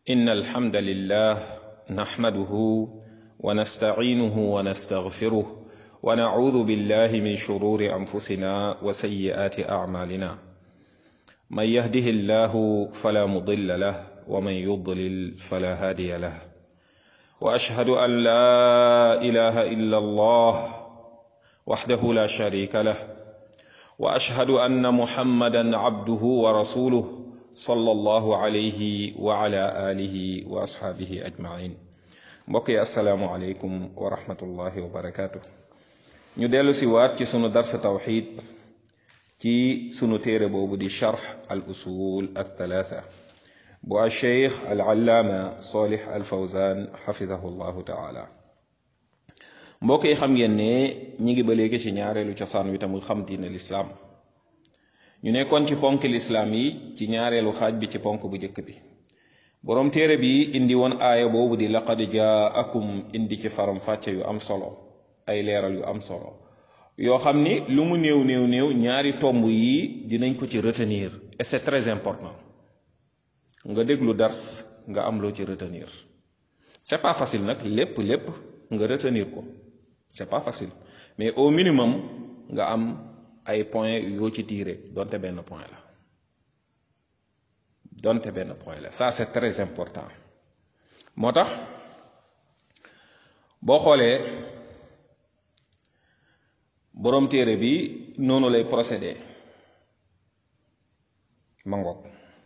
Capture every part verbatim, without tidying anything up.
إن الحمد لله نحمده ونستعينه ونستغفره ونعوذ بالله من شرور أنفسنا وسيئات أعمالنا من يهده الله فلا مضل له ومن يضلل فلا هادي له وأشهد أن لا إله إلا الله وحده لا شريك له وأشهد أن محمدا عبده ورسوله صلى الله عليه وعلى آله وأصحابه أجمعين mbokki assalaamu aleykum wa rahmatullahi wa barakaatu. ñu dellu si waat ci sunu darsa tawxid ci sunu téere boobu di charx al usul al thalatha bu al cheikh al allaama salih al fawzan xafidahu llahu taala. mbokk yi xam ngeen ne ñi ngi ba léegi ci ñaareelu cosaan wi tamul xam diine lislaam. ñu nekkoon ci ponk lislaam yi ci ñaareelu xaaj bi ci ponk bu njëkk bi. boroom téere bi indi woon aaya boobu di laqad jaakum indi ci faram fàcce yu am solo ay leeral yu am solo yoo xam ni lu mu néew néew néew ñaari tomb yi dinañ ko ci retenir et c'est très important nga déglu dars nga am loo ci retenir. c'est pas facile nag lépp lépp nga retenir ko c'est pas facile mais au minimum nga am ay points yoo ci tirer donte benn point la donte benn point la ça c'est très important. moo tax boo xoolee boroom téere bi noonu lay procéder ma ngoog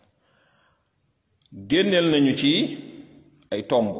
génneel nañu ci ay tomb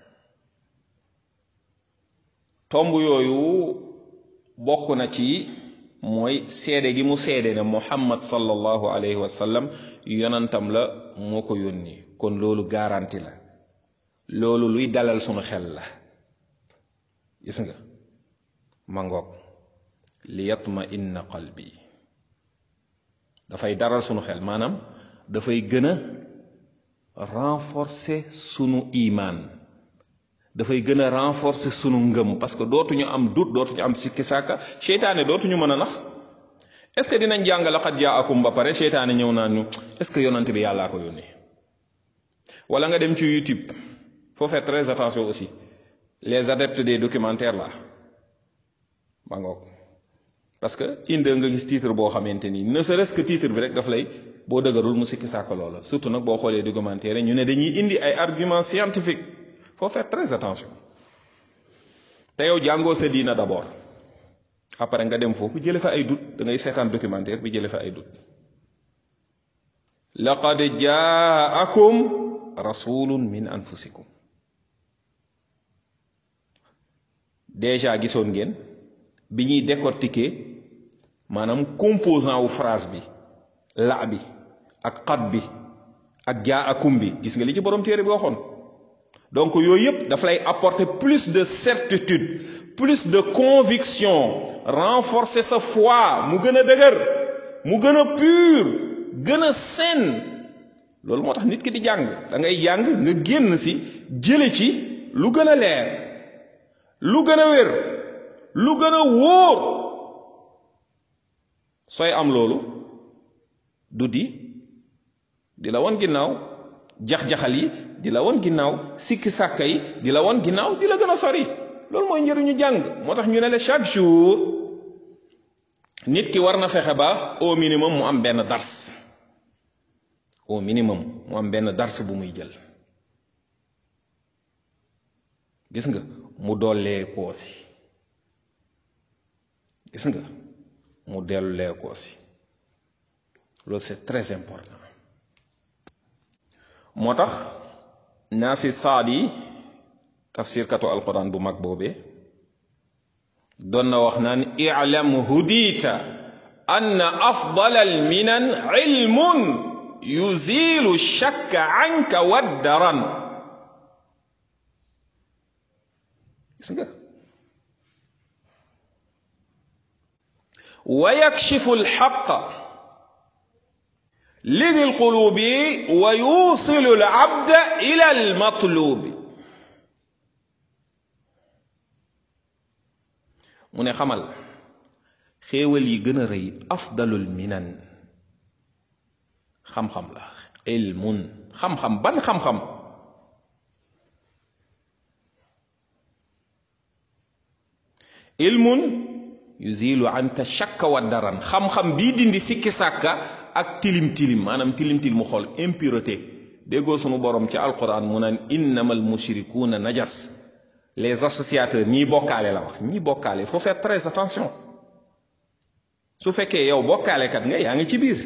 tomb yooyu bokk na ci mooy seede gi mu seede ne Muhammad sallallahu alayhi wa sallam yonantam la moo ko yónni kon loolu garanti la loolu luy dalal sunu xel la gis nga ma ngoog li yatma inna qalbi dafay daral sunu xel maanaam dafay gën a renforcer sunu imaan dafay gën a renforcer sunu ngëm parce que dootuñu am doute dootuñu am sikki sàkka seytaane dootuñu mën a nax est-ce que dinañ jàng laqad jaakum ba pare seytaane ñëw naan ñu est-ce que yonante bi yàllaa ko yónni. wala nga dem ci YouTube faut faire très attention aussi les adeptes des documentaires là ba ngoog parce que inde nga gis titre boo xamante ni ne serait-ce que titre bi rek daf lay boo dëgërul mu sikki sàkka loola surtout nag boo xoolee documentaire ñu ne dañuy indi ay arguments scientifiques. faut faire très attention te yow jàngoo sa diina d'abord après nga dem foofu jële fa ay doute da ngay seetaan documentaire bi jële fa ay doute. laqad jaakum rasulun min anfusikum déjà gisoon ngeen bi ñuy décortiquer maanaam composant wu phrase bi la bi ak qad bi ak jaakum bi gis nga li ci borom téere bi waxoon. donc yooyu yëpp daf lay apporter plus de certitude plus de conviction renforcer sa foi mu gën a dëgër mu gën a pur gën a sain. loolu moo tax nit ki di jàng da ngay jàng nga génn si jële ci lu gën a leer lu gën a wér lu gën a wóor sooy am loolu du di di la won ginnaaw jax-jaxal yi di la woon ginnaaw sikki sàkka yi di la woon ginnaaw di la gën a sori. loolu mooy njëriñu jàng moo tax ñu ne la chaque jour nit ki war na fexe ba au minimum mu am benn dars au minimum mu am benn dars bu muy jël gis nga mu dollee koo si gis nga mu dellee koo si loolu c'est très important. moo tax naasi saadi tafsirkatu alquran bu mag boobee doon na wax naan i'lam hudita anna afdal alminan ilmun yuzilu shakka anka waddaran. gis nga wa yakshifu alxaqa lidi alqulubi wa yusilu alabda ila almatlubi. mu ne xamal xéewal yi gën a rëy afdalul minan xam-xam la ilmun xam-xam ban xam-xam ilmun yuzilu anka shakka wa daran xam-xam bii dindi sikki sàkka ak tilim tilim maanaam tilim tilim mu xool impureté déggoo sunu borom ci alquran mu naan innamal mushrikuuna najas les associateurs ñii bokkaale la wax ñii bokkaale il faut faire très attention su fekkee yow bokkaalekat nga yaa ngi ci biir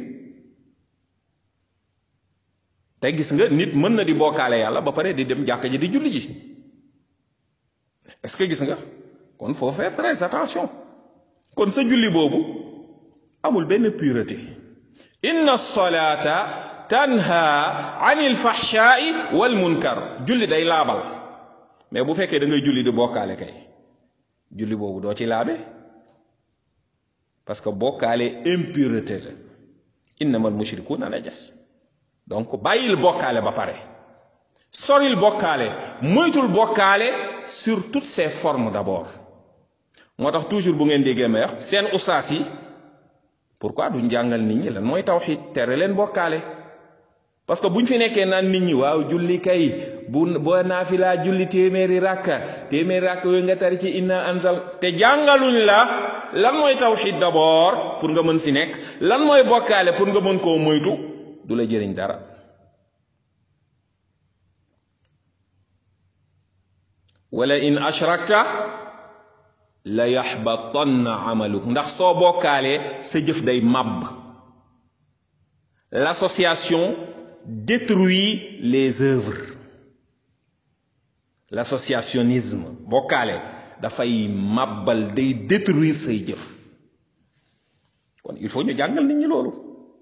te gis nga nit mën na di bokkaale yàlla ba pare di dem jàkka ji di julli ji est-ce que gis nga kon faut faire très attention kon sa julli boobu amul benn pureté inna solata tanha anil fahsha'i wal munkar julli day laabal mais bu fekkee da ngay julli di bokkaale kay julli boobu doo ci laabe parce que bokkaale impureté la innamal mushrikuuna najas donc bàyyil bokkaale ba pare soril bokkaale moytul bokkaale sur toutes ses formes d'abord moo tax toujours bu ngeen déggee may wax seen ustaas yi pourquoi duñ jàngal nit ñi lan mooy tawxiid tere leen bokkaale parce que buñ fi nekkee naan nit ñi waaw julli kay bu boo naafilaa julli téeméeri rakka téeméeri rakka yooyu nga tari ci inna anzal te jàngaluñ la lan mooy tawxiid d'abord pour nga mën fi nekk lan mooy bokkaale pour nga mën koo moytu du la jëriñ dara wala in ashrakta la yaxbatanna amaluk ndax soo bokkaalee sa jëf day màbb l'association détruit les œuvres l'associationnisme bokkaale dafay màbbal day détruire say jëf kon il faut ñu jàngal nit ñi loolu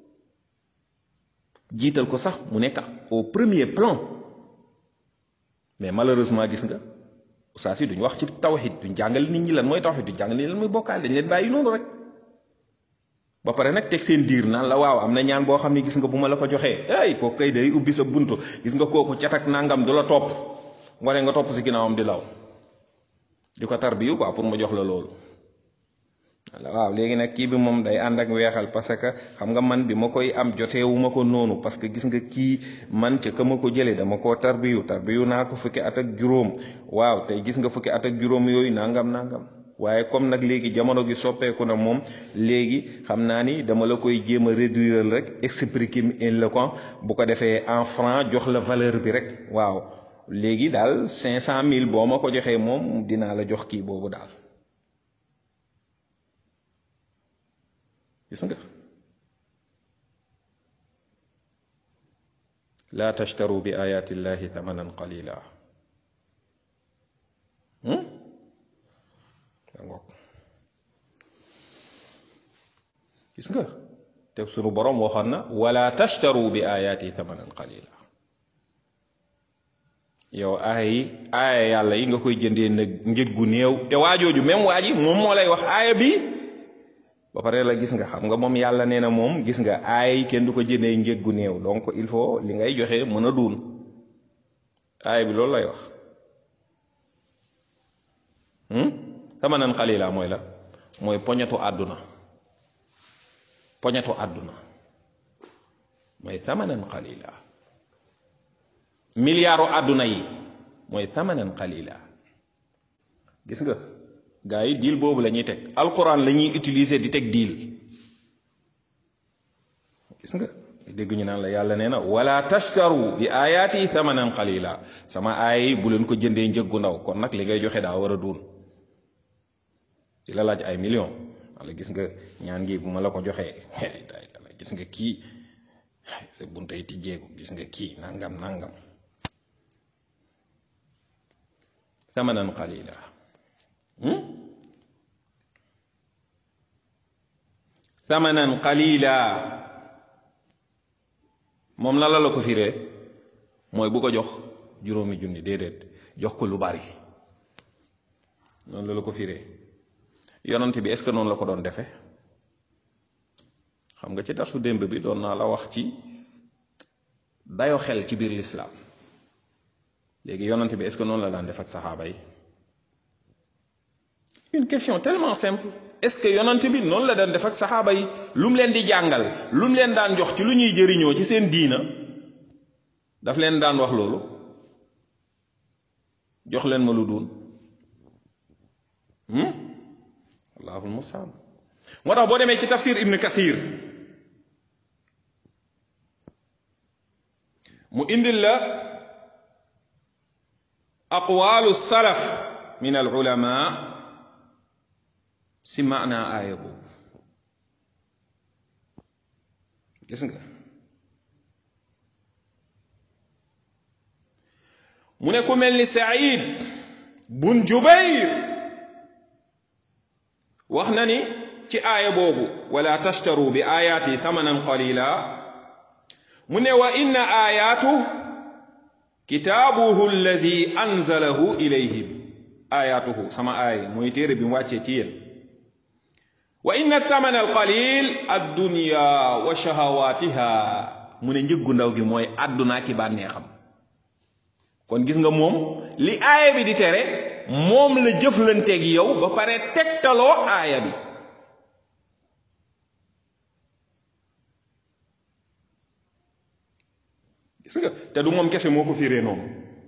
jiital ko sax mu nekk au premier plan mais malheureusement gis nga saa si duñ wax ci tawhid duñ jàngal nit ñi lan mooy tawhid duñ jàngal nit ñi lan mooy bokkaale dañ leen bàyyi noonu rek ba pare nag teg seen diir naan la waaw am na ñaan boo xam ne gis nga bu ma la ko joxee ay kooku kay day ubbi sa buntu gis nga kooku cat ak nangam du la topp nga nga topp si ginnaawam di law di ko tarbiyu quoi pour ma jox la loolu waaw léegi nag kii bi moom day ànd ak weexal parce que xam nga man bi ma koy am joteewuma ko noonu parce que gis nga kii man ca ka ma ko jëlee dama koo tarbiyu tarbiyu naa ko fukki at ak juróom waaw tey gis nga fukki at ak juróom yooyu nangam nangam waaye comme nag léegi jamono gi soppeeku na moom léegi xam naa ni dama la koy jéem a réduire rek expliquer éloquent bu ko defee en franc jox la valeur bi rek waaw léegi daal cinq cent mille boo ma ko joxee moom dinaa la jox kii boobu daal gis nga laa tashtaru bi ayati llahi thamanan qalila gis nga te sunu borom waxoon na wala tashtaru bi ayati thamanan qalila yow aaya yi aaya yàlla yi nga koy jëndee nag njëg gu néew te waajooju même waa ji moom moo lay wax aaya bi ba pare la gis nga xam nga moom yàlla nee na moom gis nga aaya yi kenn du ko jëndee njëg gu néew donc il faut li ngay joxe mën a duun aaya bi loolu lay wax thamanan qalila mooy la mooy poñetu àdduna poñetu àdduna mooy thamanan qalila milliardu àdduna yi mooy thamanan qalila gis nga gaa yi diil boobu la ñuy teg alquran la ñuy utiliser di teg diil gis nga dégg ñu naan la yàlla nee na wala tashtaru bi ayaati thamanan qalila sama aaya yi bu leen ko jëndee njëg gu ndaw kon nag li ngay joxe daa war a duun di la laaj ay millions wala gis nga ñaan gi bu ma la ko joxee gis nga kii sa buntay tijjeeku gis nga kii nangam nangam thamanan qalila thamanan qalila moom la la la ko firee mooy bu ko jox juróomi junni déedéet jox ko lu bari noonu la la ko firee yonent bi est-ce que noonu la ko doon defe xam nga ci darsu démb bi doon naa la wax ci dayo xel ci biir lislaam léegi yonent bi est-ce que noonu la daan def ak saxaaba yi une question tellement simple est-ce que yonent bi noonu la daan def ak saxaaba yi lu mu leen di jàngal lu mu leen daan jox ci lu ñuy jëriñoo ci seen diina daf leen daan wax loolu jox leen ma lu duun allahul mustaan. moo tax boo demee ci tafsir ibn kathir mu indil la aqwalu salaf min al ulama si maana aaya boobu gis nga mu ne ku mel ni Saïd bun Jubayr wax na ni ci aaya boobu wala tashtaru bi ayaati thamanan qalila mu ne wa inna ayaatu kitaabuhu alladi anzalahu ilayhim ayaatuhu sama aaya mooy téere bi mu wàccee ci yéen wa inna thamana alqalil addunya wa shahawatiha mu ne njëggu ndaw gi mooy àdduna ki bànneexam kon gis nga moom li aaya bi di tere moom la jëflanteeg yow ba pare tegtaloo aaya bi gis nga te du moom kese moo ko firee noonu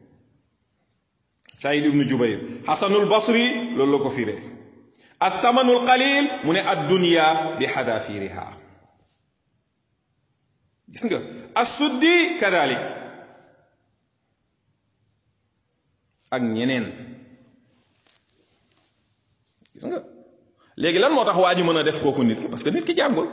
Saïd ibnu Jubayr Hasanul Basri loolu la ko firee at-tamanul qalil mu ne ad-dunya bi hadafiriha gis nga as-Suddi kadalik ak ñeneen gis nga léegi lan moo tax waa ji mën a def kooku nit ki parce que nit ki jàngul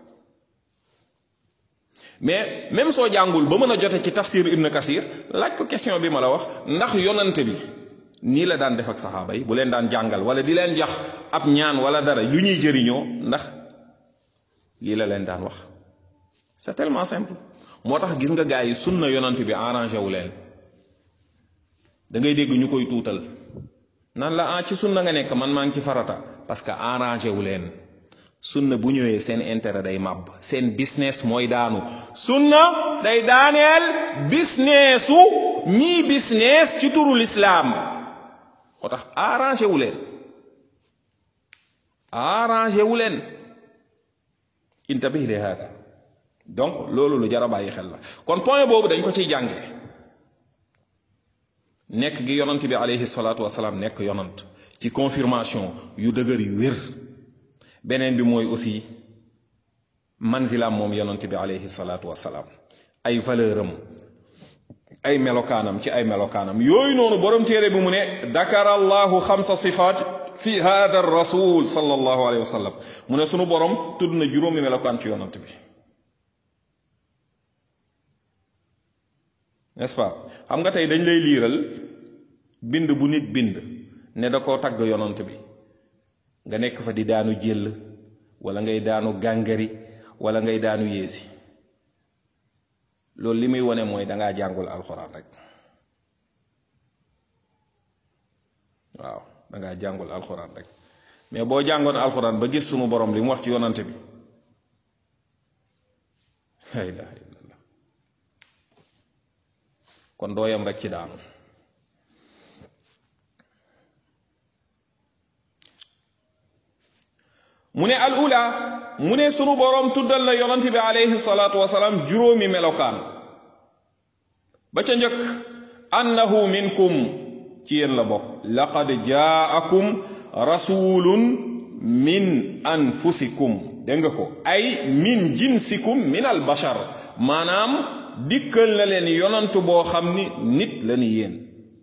mais même soo jàngul ba mën a jote ci tafsir ibn kasir laaj ko question bi ma la wax ndax yonante bi nii la daan def ak saxaaba yi bu leen daan jàngal wala di leen jox ab ñaan wala dara yu ñuy jëriñoo ndax lii la leen daan wax c'est tellement simple moo tax gis nga gaa yi sunna yonante bi arrangé wu leen da ngay dégg ñu koy tuutal nan la ah ci sunna nga nekk man maa ngi ci farata parce que arrangé wu leen sunna bu ñëwee seen intérêt day màbb seen business mooy daanu sunna day daaneel businessu ñii business ci turu lislaam moo tax arrangé wu leen arrangé wu leen intabih li hada donc loolu lu jar a bàyyi xel la kon point boobu dañ ko ciy jànge nekk gi yonant bi alayhi salaatu wasalaam nekk yonant ci confirmation yu dëgër yu wér beneen bi mooy aussi manzilam moom yonant bi alayhi salaatu wasalaam ay valeur am ay melokaanam ci ay melokaanam yooyu noonu borom téere bi mu ne dakara allahu xamsa sifaat fi hada rasul sallallahu alayhi wa sallam mu ne sunu borom tudd na juróomi melokaan ci yonant bi n'est-ce pas xam nga tey dañ lay liiral bind bu nit bind ne da koo tagg yonant bi nga nekk fa di daanu jël wala ngay daanu gàngari wala ngay daanu yéesi loolu li muy wone mooy dangaa jàngul alxuraan rek waaw dangaa jàngul alxuraan rek mais boo jàngoon alxuraan ba gis sunu borom li mu wax ci yonant bi la ilaha illallah kon dooyam rek ci daanu mu ne al ula mu ne sunu boroom tuddal na yonant bi alayhi salaatu wasalaam juróomi melokaan ba ca njëkk annahu minkum ci yéen la bokk laqad jaakum rasulun min anfusikum dégg nga ko ay min jinsikum min al bashar maanaam dikkal na leen yonantu boo xam ni nit la ni yéen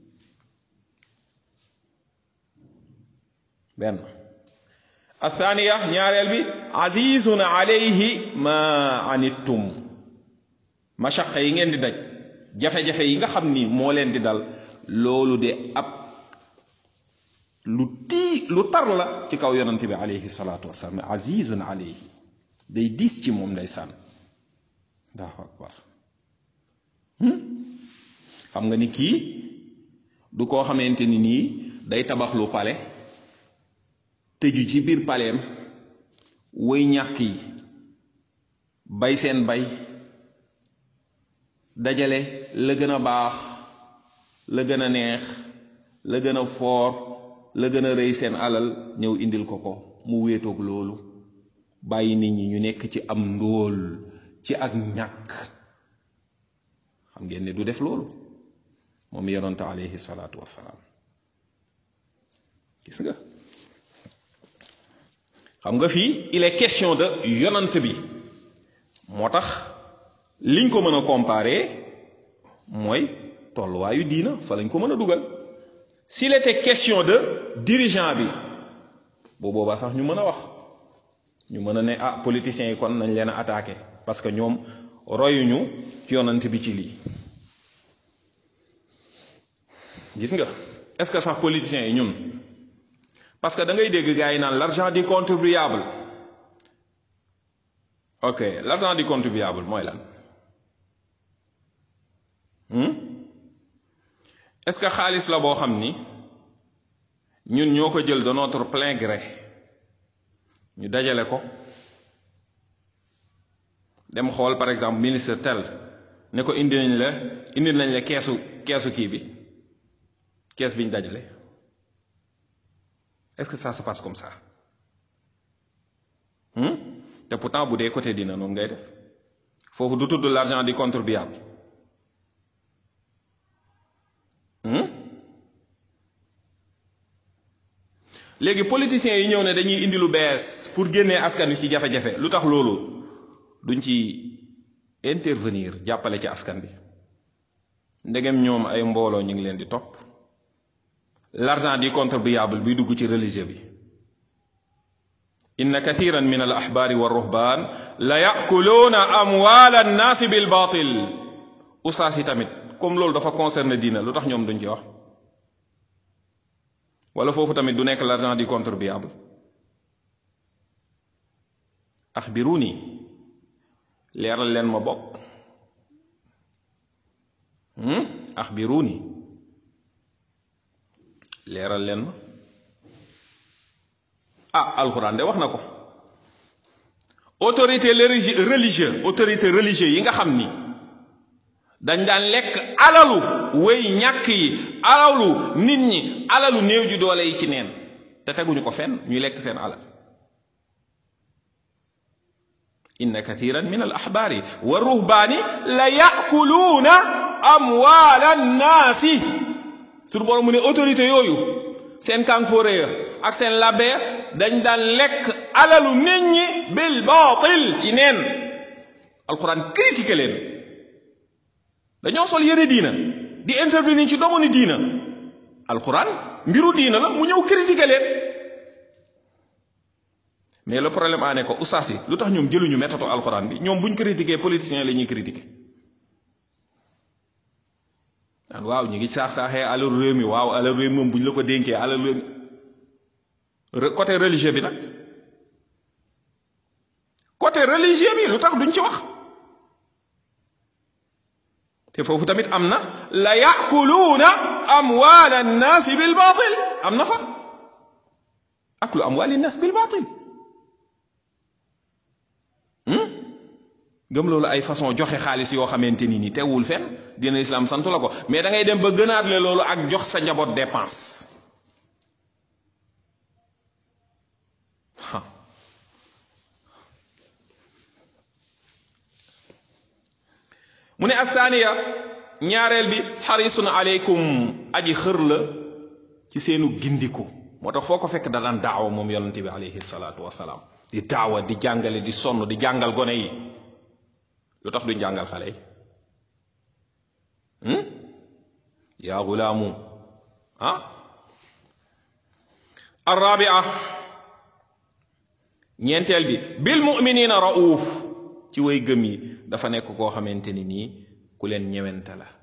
benn athaniya ñaareel bi azizun alayhi ma anittum mashaqa yi ngeen di daj jafe-jafe yi nga xam ni moo leen di dal loolu de ab lu tii lu tar la ci kaw yonante bi alayhi salaatu wasalaam azizun alayhi day diis ci moom day sànn allahu akbar xam nga ni kii du koo xamante ni nii day tabax lu pale tëju ci biir paleem woy ñàkk yi bay seen bay dajale la gën a baax la gën a neex la gën a foor la gën a rëy seen alal ñëw indil ko ko mu wéetoog loolu bàyyi nit ñi ñu nekk ci am ndóol ci ak ñàkk xam ngeen ne du def loolu moom yonante alayhi salaatu wassalaam gis nga xam nga fii il est question de yonant bi moo tax liñ ko mën a comparer mooy tolluwaayu diina fa lañ ko mën a dugal. S'il était question de dirigeant bi boo boobaa sax ñu mën a wax ñu mën a ne ah politiciens yi kon nañ leen a attaqué parce que ñoom royuñu ci yonant bi ci lii. gis nga est-ce que sax politiciens yi ñun parce que da ngay dégg gars yi naan l'argent du contribuable ok l'argent du contribuable mooy lan hmm? Est-ce que xaalis la boo xam ni ñun ñoo ko jël de notre plein gré ñu dajale ko dem xool par exemple ministre tel ne ko indi nañ la indi nañ la keesu keesu kii bi kees bi ñu dajale est-ce que ça se passe comme ça hmm? te pourtant bu dee côté dina noonu ngay def foofu du tudd l'argent du contribuable hmm? léegi politiciens yi ñëw ne dañuy indi lu bees pour génnee askan wi ci jafe-jafe lu tax loolu duñ ci intervenir jàppale ci askan bi ndegem ñoom ay mbooloo ñu ngi leen di topp l'argent du contribuable bi dugg ci religieux bi inna kathiran min al ahbari wa ruhban la ya'kuluna amwal an-nas bil batil usaas yi tamit comme loolu dafa concerner diina lu tax ñoom duñ ci wax wala foofu tamit du nekk l'argent du contribuable axbiruni leeral leen ma bokk hmm? axbiruni leeral leen ma ah alxuraan de wax na ko autorité religieux autorité religieux yi nga xam ni dañ daan lekk alalu wéy ñàkk yi alalu nit ñi alalu néew ju doole yi ci neen te teguñu ko fenn ñuy lekk seen alal inna kathiran min al ahbari wa ruhbani la ya'kuluna amwala an-nasi sur borom mu ne autorité yooyu seen kanfoore ya ak seen labbe dañ daan lekk alalu nit ñi bil batil ci neen alquran critiqué leen dañoo sol yére diina di intervenir ci domaine diina alquran mbiru diina la mu ñëw critiqué leen mais le problème a ne ko oustaz yi lu tax ñoom jëluñu méthode alquran bi ñoom buñ critiqué politiciens la ñuy critiqué daan waaw ñu ngi saax saaxee alal réew mi waaw alal réew mi moom buñ la ko dénkee alal réew mi côté religieux bi nag côté religieux bi lu tax duñ ci wax te foofu tamit am na la ya'kuluna amwal an-nas bil batil am na fa aklu amwal an-nas bil batil gëm loolu ay façon joxe xaalis yoo xamante ni ni teewul fenn dina islam santu la ko mais da ngay dem ba gënaat le loolu ak jox sa njaboot dépense mu ne athaniya ñaareel bi xarisun aleykum aji xër la ci seenu gindiku moo tax foo ko fekk da daan daawa moom yonente bi alayhi salaatu wasalaam di daawa di jàngale di sonn di jàngal gone yi lu tax duñ jàngal xale yi yaa gulaamu ah arrabia ñeenteel bi bil mu'minina rauf ci way gëm yi dafa nekk koo xamante ni nii ku leen ñewente la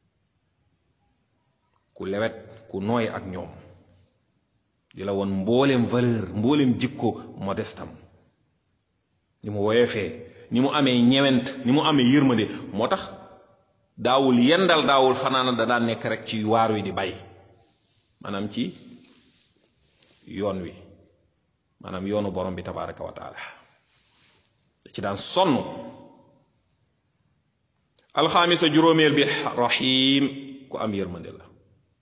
ku lewet ku nooy ak ñoom di la woon mbooleem valeur mbooleem jikko modestam ni mu woyefee ni mu amee ñewent ni mu amee yërmande moo tax daawul yendal daawul fanaan da daan nekk rek ci waar wi di bay maanaam ci yoon wi maanaam yoonu borom bi tabaraka wa taala ci daan sonn alxaamisa juróomeel bi rahim ku am yërmande la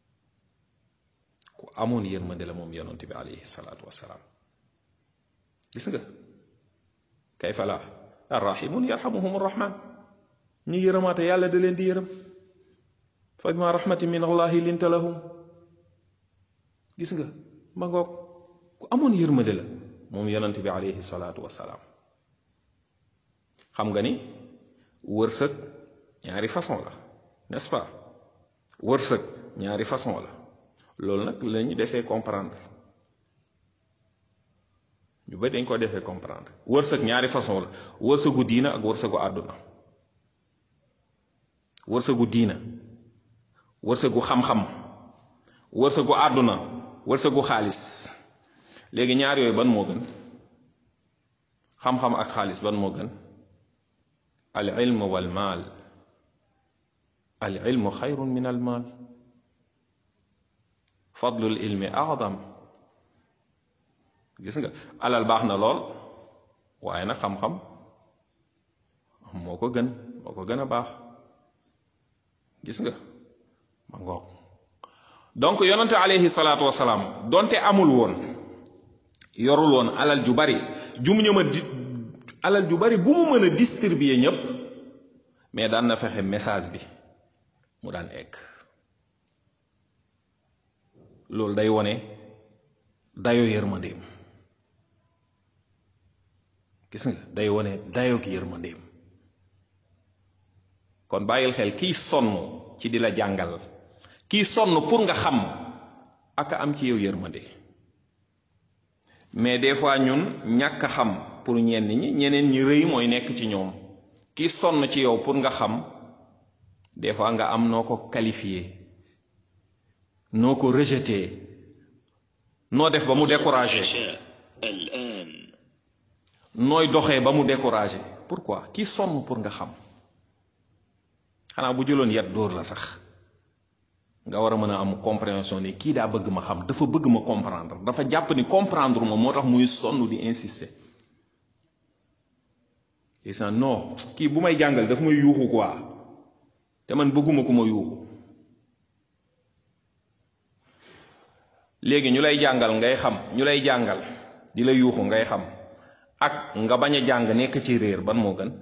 ku amoon yërmande la moom yonent bi alayhi salaatu wassalaam gis nga kayfa la arrahimun yarhamuhum arrahman ñi yërëmaate yàlla da leen di yërëm fa bima rahmatin min allahi linta lahum gis nga ma ngoog ku amoon yërmande la moom yonent bi alayhi salaatu wasalaam. xam nga ni wërsëg ñaari façon la, n'est-ce pas? wërsëg ñaari façon la. loolu nag la ñu desee comprendre, ñu ba dañ ko defee comprendre. wërsëg ñaari façon la, wërsëgu diina ak wërsëgu àdduna. wërsëgu diina, wërsëgu xam-xam, wërsëgu àdduna, wërsëgu xaalis. léegi ñaar yooyu ban moo gën? xam-xam ak xaalis ban moo gën? al ilmu wal maal. al ilmu xayrun min al maal. fadlul ilmi a'zam. gis nga alal baax na lool, waaye nag xam-xam moo ko gën moo ko gën a baax. gis nga ma ngoog. donc yonante alayhi salaatu wasalaam donte amul woon, yorul woon alal ju bari ju mu ñëma di alal ju bari bu mu mën a distribuer ñépp, mais daan na fexe message bi mu daan egg. loolu day wone dayo yërmandeem. gis nga day wone dayo ki yërmandeem. kon bàyyil xel kiy sonn ci di la jàngal, kiy sonn pour nga xam, ak am ci yow yërmande. mais des fois ñun ñàkk a xam pour ñenn ñi, ñeneen ñi rëy mooy nekk ci ñoom. kiy sonn ci yow pour nga xam, des fois nga am noo ko qualifié, noo ko rejeté, noo def ba mu découragé, nooy doxee ba mu découragé. pourquoi? kiy sonn pour nga xam. xanaa bu jëloon yat dóor la sax nga war a mën a am compréhension ni kii daa bëgg ma xam, dafa bëgg ma comprendre, dafa jàpp ni comprendre ma moo tax muy sonn di insister. et ça non, kii bu may jàngal daf may yuuxu quoi, te man bëgguma ku ma yuuxu. léegi ñu lay jàngal ngay xam, ñu lay jàngal di la yuuxu ngay xam, ak nga bañ a jàng nekk ci réer, ban moo gën?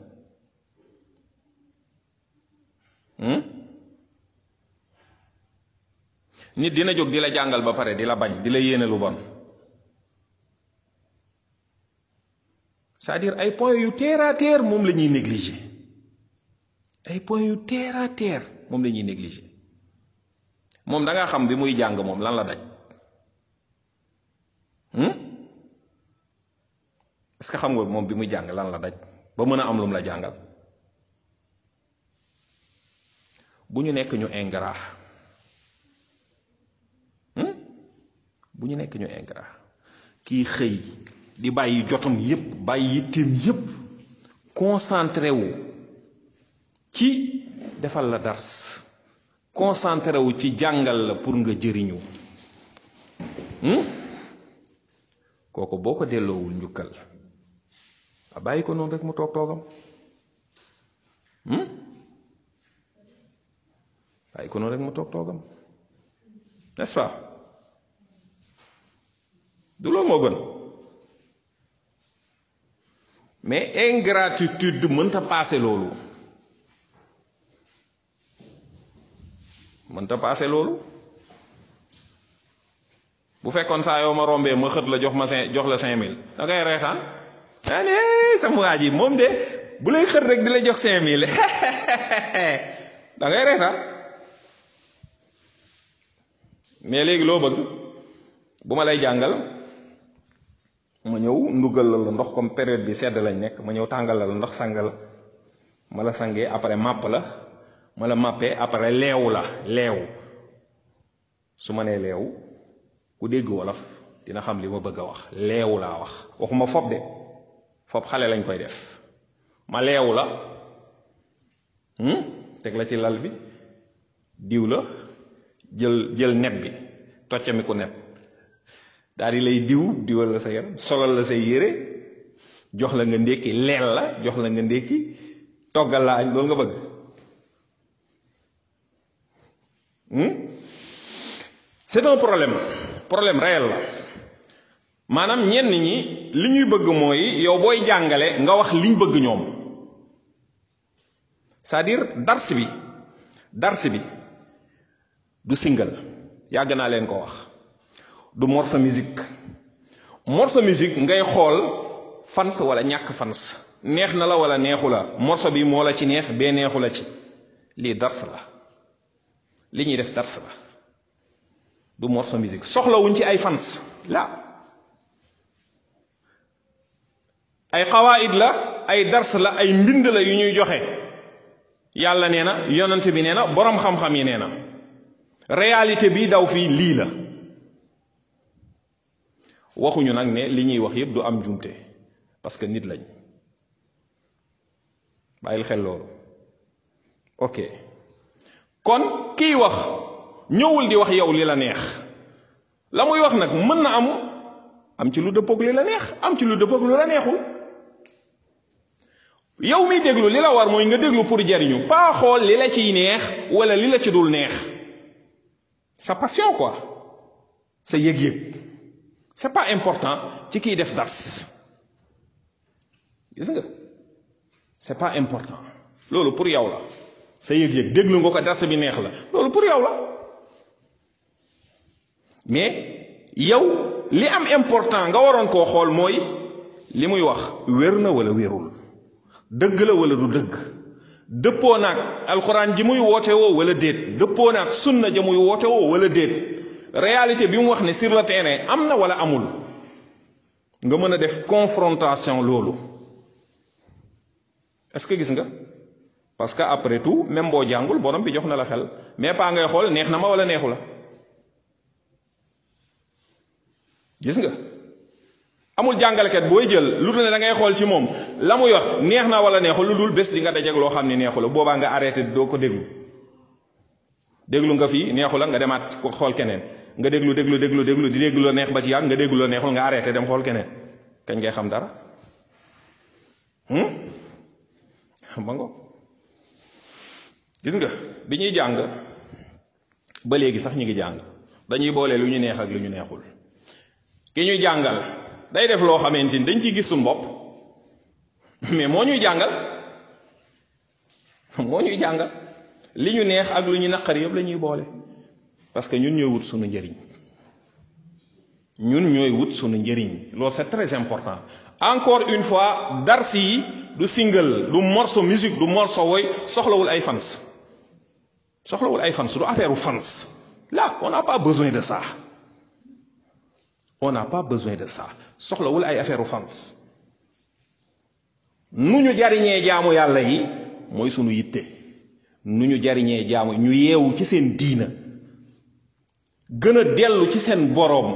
nit dina jóg di la jàngal ba pare di la bañ, di la yéene lu bon. c'est-à-dire ay points yu terre à terre moom la ñuy négliger. ay points yu terre à terre moom la ñuy négliger. moom da nga xam bi muy jàng moom lan la daj. est-ce que xam nga moom bi muy jàng lan la daj ba mën a am lum la jàngal? bu ñu nekk ñu ingrat. bu ñu nekk ñu ingrat. kii xëy di bàyyi jotam yépp, bàyyi yitteem yépp, concentré wu ci defal la dars, concentré wu ci jàngal la pour nga jëriñu. kooku boo ko delloowul njukkal, a bàyyi ko noonu rek mu toog toogam. bàyyi ko noonu rek mu toog toogam, n'est-ce pas? du loolu moo gën. mais ingratitude mënta paase loolu, mënta paase loolu. bu fekkoon saa yoo ma rombee ma xët la jox ma cinq jox la cinq mille da ngay reetaan daa ne sama waa ji moom de bu lay xët rek di la jox cinq mille da ngay reetaan. mais léegi loo bëgg? bu ma lay jàngal ma ñëw ndugal la ndox, comme période bi sedd lañ nekk, ma ñëw tàngal la ndox, sang la, ma la sangee après màpp la, ma la màppee après leewu la. leew su ma nee leew ku dégg wolof dina xam li ma bëgg a wax. leewu laa wax, waxuma fob de, fob xale lañ koy def. ma leewu la teg la ci lal bi, diw la, jël jël net bi toccami ku net, daal di lay diw diwal la sa yaram, solal la say yére, jox la nga ndékki, leel la, jox la nga ndékki, toggal la añ. loolu nga bëgg? c'est un problème, problème réel la. maanaam ñenn ñi li ñuy bëgg mooy yow booy jàngale nga wax liñ bëgg ñoom. c'est-à-dire dars bi dars bi du single, yàgg naa leen ko wax, du morceau musique, morceau musique ngay xool fans wala ñàkk fans neex na la wala neexu la morceau bi moo la ci neex bee neexu la ci lii dars la li ñuy def dars la du morceau musique soxlawuñ ci ay fans la ay xawaayid la ay dars la ay mbind la yu ñuy joxe yàlla nee na yonent bi nee na boroom xam-xam yi nee na réalité bi daw fii lii la waxuñu nag ne li ñuy wax yépp du am jumte parce que nit lañ bàyyil xel loolu ok kon kiy wax ñëwul di wax yow li la neex la muy wax nag mën na am am ci lu dëppoog li la neex am ci lu dëppoog lu la neexul yow miy déglu li la war mooy nga déglu pour jariñu pas xool li la ciy neex wala li la ci dul neex sa passion quoi sa yëg-yëg c'est pas important ci kiy def dars gis nga c'est pas important loolu pour yow la sa yëg-yëg déglu nga ko dars bi neex la loolu pour yow la mais yow li am important nga waroon koo xool mooy li muy wax wér na wala wérul dëgg la wala du dëgg dëppoo naag alxuraan ji muy woote woo wala déet dëppoo naag sunna ja muy woote woo wala déet réalité bi mu wax ne sur le terrain am na wala amul nga mën a def confrontation loolu est-ce que gis nga parce que après tout même boo jàngul borom bi jox na la xel mais pas ngay xool neex na ma wala neexu la gis nga amul jàngalekat booy jël lu dul ne da ngay xool ci moom la muy wax neex na wala neexul lu dul bés di nga dajeeg loo xam ne neexu la boobaa nga arrêté doo ko déglu déglu nga fii neexu la nga demaat ko xool keneen nga déglu déglu déglu déglu di déglu la neex ba ci yàgg nga déglu la neexul nga arrêté dem xool keneen kañ ngay xam dara ba nga gis nga bi ñuy jàng ba léegi sax ñu ngi jàng dañuy boole lu ñu neex ak lu ñu neexul ki ñuy jàngal day def loo xamante ni dañ ciy gis suñu bopp mais moo ñuy jàngal moo ñuy jàngal li ñu neex ak lu ñu naqar yëpp la ñuy boole parce que ñun ñooy wut suñu njëriñ ñun ñooy wut suñu njëriñ loolu c'est très important encore une fois dars yi du single du morceau musique du morceau woy soxlawul ay fans soxlawul ay fans du affaire u fans là on n'a pas besoin de ça on n'a pas besoin de ça soxlawul ay affaire u fans nu ñu jariñee jaamu yàlla yi mooy sunu yitte nu ñu jariñee jaamu ñu yeewu ci seen diina gën a dellu ci seen boroom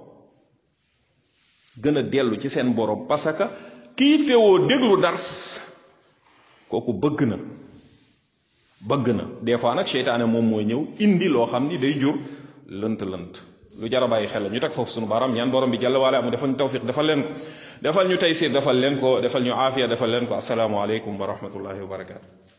gën a dellu ci seen boroom parce que kii teewoo déglu dars kooku bëgg na bëgg na des fois nag seytaane moom mooy ñëw indi loo xam ni day jur lënt lënt lu jar a bàyyi xel la ñu teg foofu sunu baaraam ñaan borom bi jàlla waala mu defal ñu tawfiq defal leen ko defal ñu taysir defal leen ko defal ñu aafiya defal leen ko assalaamu aleykum wa rahmatullahi wa barakaatu